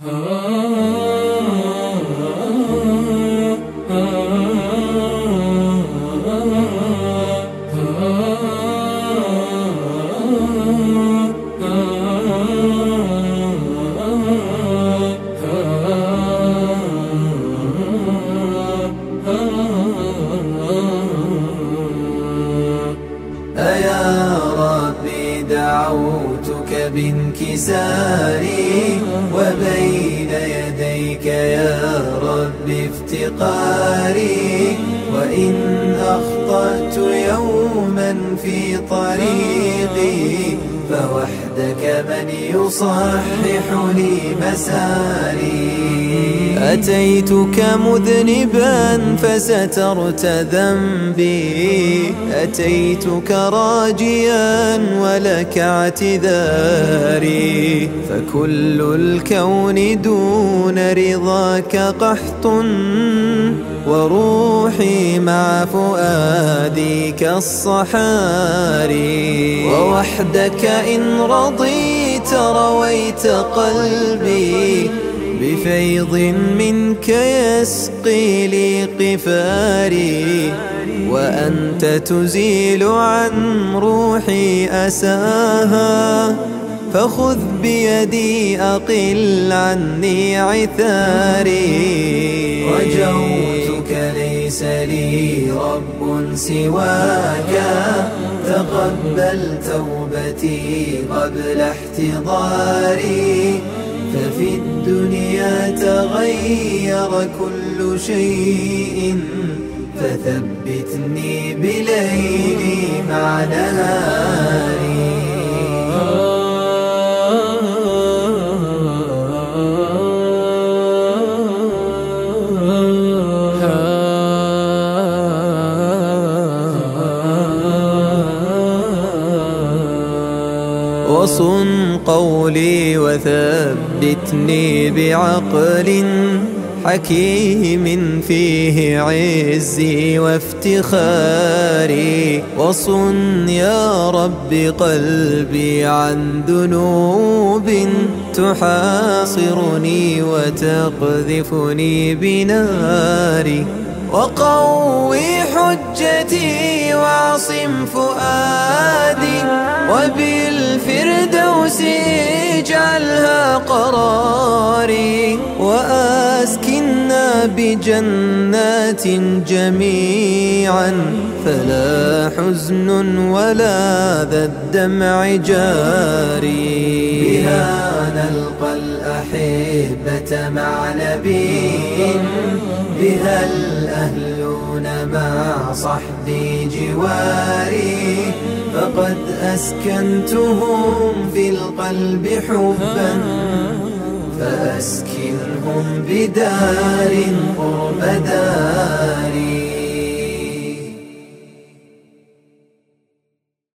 أيا ربي دعوتك بانكساري وبين يديك يا رب افتقاري، وإن أخطأت يوما في طريقي فوحدك من يصحح لي مساري. أتيتك مذنبا فسترت ذنبي، أتيتك راجيا ولك اعتذاري، فكل الكون دون رضاك قحط، وروحي مع فؤادي كالصحاري. ووحدك إن رضيت رويت قلبي، بفيض منك يسقي لي قفاري، وأنت تزيل عن روحي أساها، فخذ بيدي أقل عني عثاري. رجوتك ليس لي رب سواك، تقبل توبتي قبل احتضاري، ففي الدنيا تغير كل شيء، فثبتني بليلي مع نهاري. وصن قولي وثبتني بعقل حكيم فيه عزي وافتخاري، وصن يا رب قلبي عن ذنوب تحاصرني وتقذفني بناري، وقوي حجتي واعصم فؤادي، وبالفردوس اجعلها قراري، وأسكننا بجنات جميعا، فلا حزن ولا ذا الدمع جاري. بها نلقى الأحبة مع نبي، بها الأهلون مع صحبي جواري، فقد أسكنتهم في القلب حبا، فأسكنهم بدار قرب داري.